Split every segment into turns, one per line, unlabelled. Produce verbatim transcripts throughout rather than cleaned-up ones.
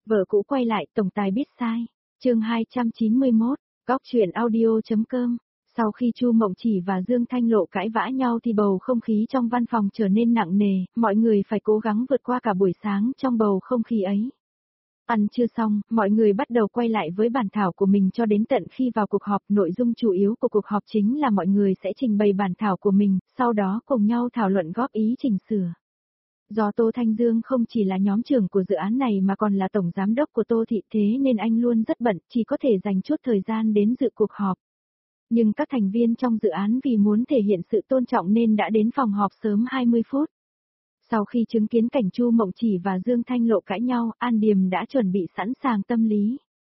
Vợ cũ quay lại, tổng tài biết sai. Chương hai trăm chín mươi mốt, Góc truyện audio.com. Sau khi Chu Mộng Chỉ và Dương Thanh Lộ cãi vã nhau thì bầu không khí trong văn phòng trở nên nặng nề, mọi người phải cố gắng vượt qua cả buổi sáng trong bầu không khí ấy. Ăn chưa xong, mọi người bắt đầu quay lại với bản thảo của mình cho đến tận khi vào cuộc họp. Nội dung chủ yếu của cuộc họp chính là mọi người sẽ trình bày bản thảo của mình, sau đó cùng nhau thảo luận góp ý chỉnh sửa. Do Tô Thanh Dương không chỉ là nhóm trưởng của dự án này mà còn là tổng giám đốc của Tô Thị, thế nên anh luôn rất bận, chỉ có thể dành chút thời gian đến dự cuộc họp. Nhưng các thành viên trong dự án vì muốn thể hiện sự tôn trọng nên đã đến phòng họp sớm hai mươi phút. Sau khi chứng kiến cảnh Chu Mộng Chỉ và Dương Thanh Lộ cãi nhau, An Điềm đã chuẩn bị sẵn sàng tâm lý.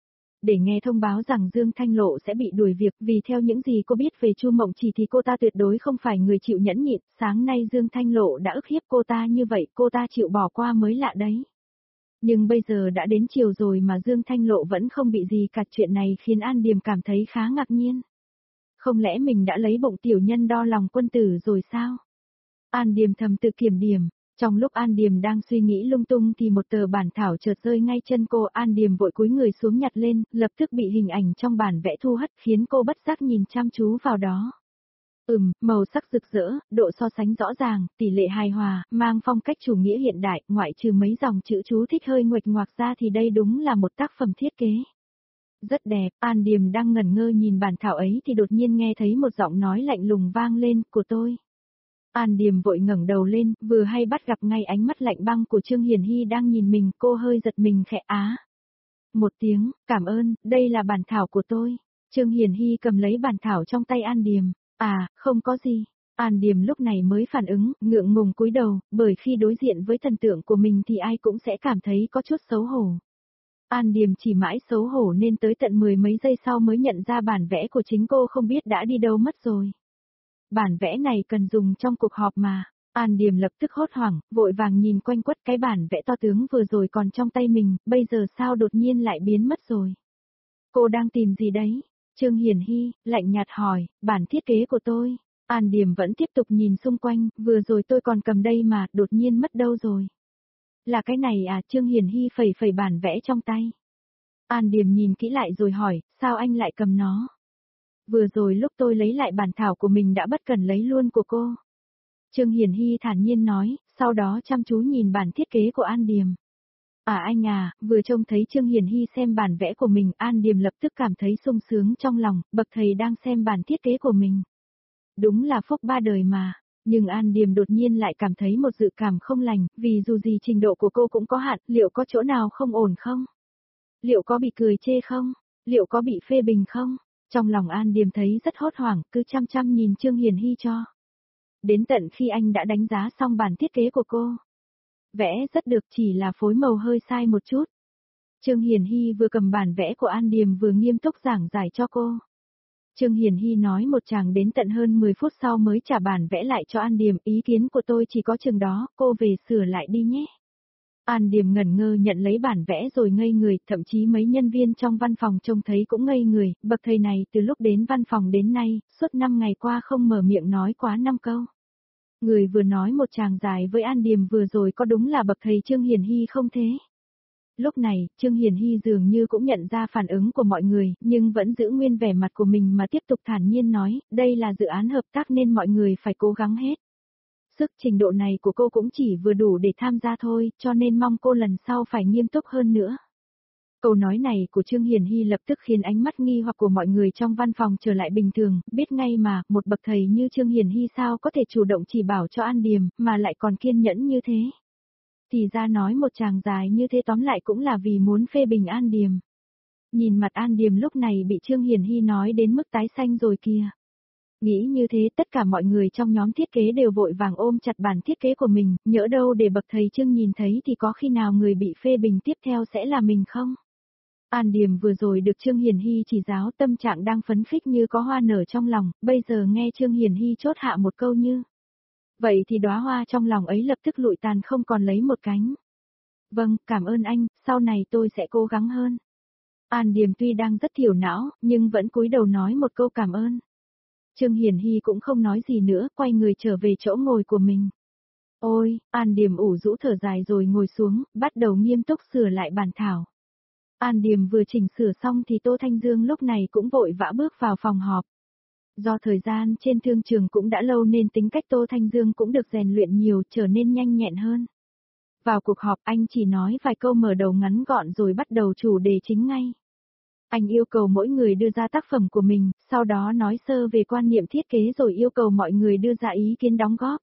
Để nghe thông báo rằng Dương Thanh Lộ sẽ bị đuổi việc, vì theo những gì cô biết về Chu Mộng Chỉ thì cô ta tuyệt đối không phải người chịu nhẫn nhịn. Sáng nay Dương Thanh Lộ đã ức hiếp cô ta như vậy, cô ta chịu bỏ qua mới lạ đấy. Nhưng bây giờ đã đến chiều rồi mà Dương Thanh Lộ vẫn không bị gì cả, chuyện này khiến An Điềm cảm thấy khá ngạc nhiên. Không lẽ mình đã lấy bụng tiểu nhân đo lòng quân tử rồi sao? An Điềm thầm tự kiểm điểm. Trong lúc An Điềm đang suy nghĩ lung tung thì một tờ bản thảo chợt rơi ngay chân cô. An Điềm vội cúi người xuống nhặt lên, lập tức bị hình ảnh trong bản vẽ thu hút khiến cô bất giác nhìn chăm chú vào đó. Ừm, màu sắc rực rỡ, độ so sánh rõ ràng, tỷ lệ hài hòa, mang phong cách chủ nghĩa hiện đại, ngoại trừ mấy dòng chữ chú thích hơi nguệch ngoạc ra thì đây đúng là một tác phẩm thiết kế. Rất đẹp. An Điềm đang ngẩn ngơ nhìn bản thảo ấy thì đột nhiên nghe thấy một giọng nói lạnh lùng vang lên, của tôi. An Điềm vội ngẩng đầu lên, vừa hay bắt gặp ngay ánh mắt lạnh băng của Trương Hiền Hy đang nhìn mình, cô hơi giật mình khẽ á. Một tiếng, cảm ơn, đây là bản thảo của tôi. Trương Hiền Hy cầm lấy bản thảo trong tay An Điềm. À, không có gì. An Điềm lúc này mới phản ứng, ngượng ngùng cúi đầu, bởi khi đối diện với thần tượng của mình thì ai cũng sẽ cảm thấy có chút xấu hổ. An Điềm chỉ mãi xấu hổ nên tới tận mười mấy giây sau mới nhận ra bản vẽ của chính cô không biết đã đi đâu mất rồi. Bản vẽ này cần dùng trong cuộc họp mà. An Điềm lập tức hốt hoảng, vội vàng nhìn quanh quất cái bản vẽ to tướng vừa rồi còn trong tay mình, bây giờ sao đột nhiên lại biến mất rồi. Cô đang tìm gì đấy? Trương Hiền Hy, lạnh nhạt hỏi, bản thiết kế của tôi. An Điềm vẫn tiếp tục nhìn xung quanh, vừa rồi tôi còn cầm đây mà, đột nhiên mất đâu rồi. Là cái này à? Trương Hiền Hy phẩy phẩy bản vẽ trong tay. An Điềm nhìn kỹ lại rồi hỏi, sao anh lại cầm nó? Vừa rồi lúc tôi lấy lại bản thảo của mình đã bất cẩn lấy luôn của cô. Trương Hiền Hy thản nhiên nói, sau đó chăm chú nhìn bản thiết kế của An Điềm. À anh à, vừa trông thấy Trương Hiền Hy xem bản vẽ của mình, An Điềm lập tức cảm thấy sung sướng trong lòng, bậc thầy đang xem bản thiết kế của mình. Đúng là phúc ba đời mà. Nhưng An Điềm đột nhiên lại cảm thấy một dự cảm không lành, vì dù gì trình độ của cô cũng có hạn, liệu có chỗ nào không ổn không? Liệu có bị cười chê không? Liệu có bị phê bình không? Trong lòng An Điềm thấy rất hốt hoảng, cứ chăm chăm nhìn Trương Hiền Hy cho. Đến tận khi anh đã đánh giá xong bản thiết kế của cô. Vẽ rất được, chỉ là phối màu hơi sai một chút. Trương Hiền Hy vừa cầm bản vẽ của An Điềm vừa nghiêm túc giảng giải cho cô. Trương Hiền Hy nói một tràng đến tận hơn mười phút sau mới trả bản vẽ lại cho An Điềm, ý kiến của tôi chỉ có chừng đó, cô về sửa lại đi nhé. An Điềm ngẩn ngơ nhận lấy bản vẽ rồi ngây người, thậm chí mấy nhân viên trong văn phòng trông thấy cũng ngây người, bậc thầy này từ lúc đến văn phòng đến nay, suốt năm ngày qua không mở miệng nói quá năm câu. Người vừa nói một tràng dài với An Điềm vừa rồi có đúng là bậc thầy Trương Hiền Hy không thế? Lúc này, Trương Hiền Hy dường như cũng nhận ra phản ứng của mọi người, nhưng vẫn giữ nguyên vẻ mặt của mình mà tiếp tục thản nhiên nói, đây là dự án hợp tác nên mọi người phải cố gắng hết. Sức trình độ này của cô cũng chỉ vừa đủ để tham gia thôi, cho nên mong cô lần sau phải nghiêm túc hơn nữa. Câu nói này của Trương Hiền Hy lập tức khiến ánh mắt nghi hoặc của mọi người trong văn phòng trở lại bình thường, biết ngay mà, một bậc thầy như Trương Hiền Hy sao có thể chủ động chỉ bảo cho An Điềm, mà lại còn kiên nhẫn như thế. Thì ra nói một tràng dài như thế tóm lại cũng là vì muốn phê bình An Điềm. Nhìn mặt An Điềm lúc này bị Trương Hiền Hy nói đến mức tái xanh rồi kìa. Nghĩ như thế tất cả mọi người trong nhóm thiết kế đều vội vàng ôm chặt bản thiết kế của mình, nhỡ đâu để bậc thầy Trương nhìn thấy thì có khi nào người bị phê bình tiếp theo sẽ là mình không? An Điềm vừa rồi được Trương Hiền Hy chỉ giáo, tâm trạng đang phấn khích như có hoa nở trong lòng, bây giờ nghe Trương Hiền Hy chốt hạ một câu như vậy thì đóa hoa trong lòng ấy lập tức lụi tàn không còn lấy một cánh. Vâng, cảm ơn anh, sau này tôi sẽ cố gắng hơn. An Điềm tuy đang rất thiểu não, nhưng vẫn cúi đầu nói một câu cảm ơn. Trương Hiền Hy cũng không nói gì nữa, quay người trở về chỗ ngồi của mình. Ôi, An Điềm ủ rũ thở dài rồi ngồi xuống, bắt đầu nghiêm túc sửa lại bản thảo. An Điềm vừa chỉnh sửa xong thì Tô Thanh Dương lúc này cũng vội vã bước vào phòng họp. Do thời gian trên thương trường cũng đã lâu nên tính cách Tô Thanh Dương cũng được rèn luyện nhiều, trở nên nhanh nhẹn hơn. Vào cuộc họp anh chỉ nói vài câu mở đầu ngắn gọn rồi bắt đầu chủ đề chính ngay. Anh yêu cầu mỗi người đưa ra tác phẩm của mình, sau đó nói sơ về quan niệm thiết kế rồi yêu cầu mọi người đưa ra ý kiến đóng góp.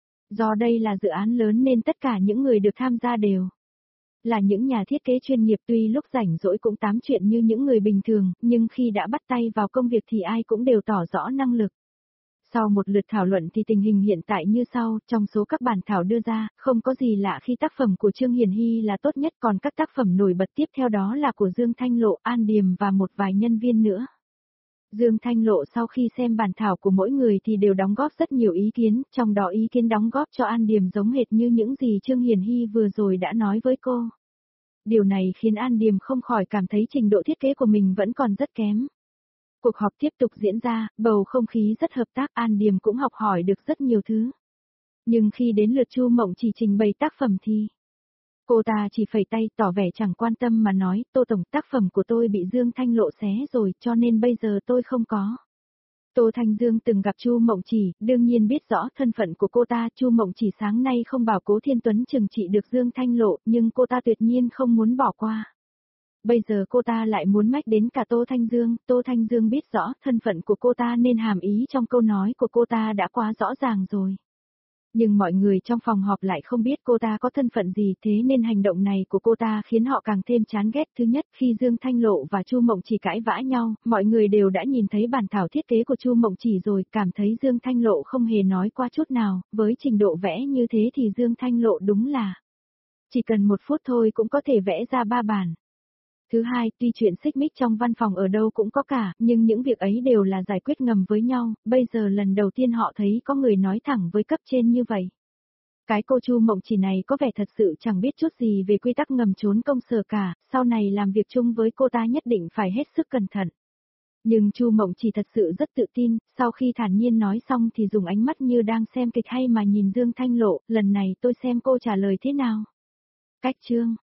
Do đây là dự án lớn nên tất cả những người được tham gia đều là những nhà thiết kế chuyên nghiệp, tuy lúc rảnh rỗi cũng tám chuyện như những người bình thường, nhưng khi đã bắt tay vào công việc thì ai cũng đều tỏ rõ năng lực. Sau một lượt thảo luận thì tình hình hiện tại như sau, trong số các bản thảo đưa ra, không có gì lạ khi tác phẩm của Trương Hiền Hy là tốt nhất, còn các tác phẩm nổi bật tiếp theo đó là của Dương Thanh Lộ, An Điềm và một vài nhân viên nữa. Dương Thanh Lộ sau khi xem bản thảo của mỗi người thì đều đóng góp rất nhiều ý kiến, trong đó ý kiến đóng góp cho An Điềm giống hệt như những gì Trương Hiền Hy vừa rồi đã nói với cô. Điều này khiến An Điềm không khỏi cảm thấy trình độ thiết kế của mình vẫn còn rất kém. Cuộc họp tiếp tục diễn ra, bầu không khí rất hợp tác, An Điềm cũng học hỏi được rất nhiều thứ. Nhưng khi đến lượt Chu Mộng Chỉ trình bày tác phẩm thì cô ta chỉ phẩy tay tỏ vẻ chẳng quan tâm mà nói, Tô Tổng, tác phẩm của tôi bị Dương Thanh Lộ xé rồi cho nên bây giờ tôi không có. Tô Thanh Dương từng gặp Chu Mộng Chỉ, đương nhiên biết rõ thân phận của cô ta. Chu Mộng Chỉ sáng nay không bảo Cố Thiên Tuấn trừng trị được Dương Thanh Lộ, nhưng cô ta tuyệt nhiên không muốn bỏ qua. Bây giờ cô ta lại muốn mách đến cả Tô Thanh Dương, Tô Thanh Dương biết rõ thân phận của cô ta nên hàm ý trong câu nói của cô ta đã quá rõ ràng rồi. Nhưng mọi người trong phòng họp lại không biết cô ta có thân phận gì, thế nên hành động này của cô ta khiến họ càng thêm chán ghét. Thứ nhất, khi Dương Thanh Lộ và Chu Mộng Chỉ cãi vã nhau, mọi người đều đã nhìn thấy bản thảo thiết kế của Chu Mộng Chỉ rồi, cảm thấy Dương Thanh Lộ không hề nói qua chút nào, với trình độ vẽ như thế thì Dương Thanh Lộ đúng là chỉ cần một phút thôi cũng có thể vẽ ra ba bản. Thứ hai, tuy chuyện xích mích trong văn phòng ở đâu cũng có cả, nhưng những việc ấy đều là giải quyết ngầm với nhau, bây giờ lần đầu tiên họ thấy có người nói thẳng với cấp trên như vậy. Cái cô Chu Mộng Chỉ này có vẻ thật sự chẳng biết chút gì về quy tắc ngầm trốn công sở cả, sau này làm việc chung với cô ta nhất định phải hết sức cẩn thận. Nhưng Chu Mộng Chỉ thật sự rất tự tin, sau khi thản nhiên nói xong thì dùng ánh mắt như đang xem kịch hay mà nhìn Dương Thanh Lộ, lần này tôi xem cô trả lời thế nào. Cách chương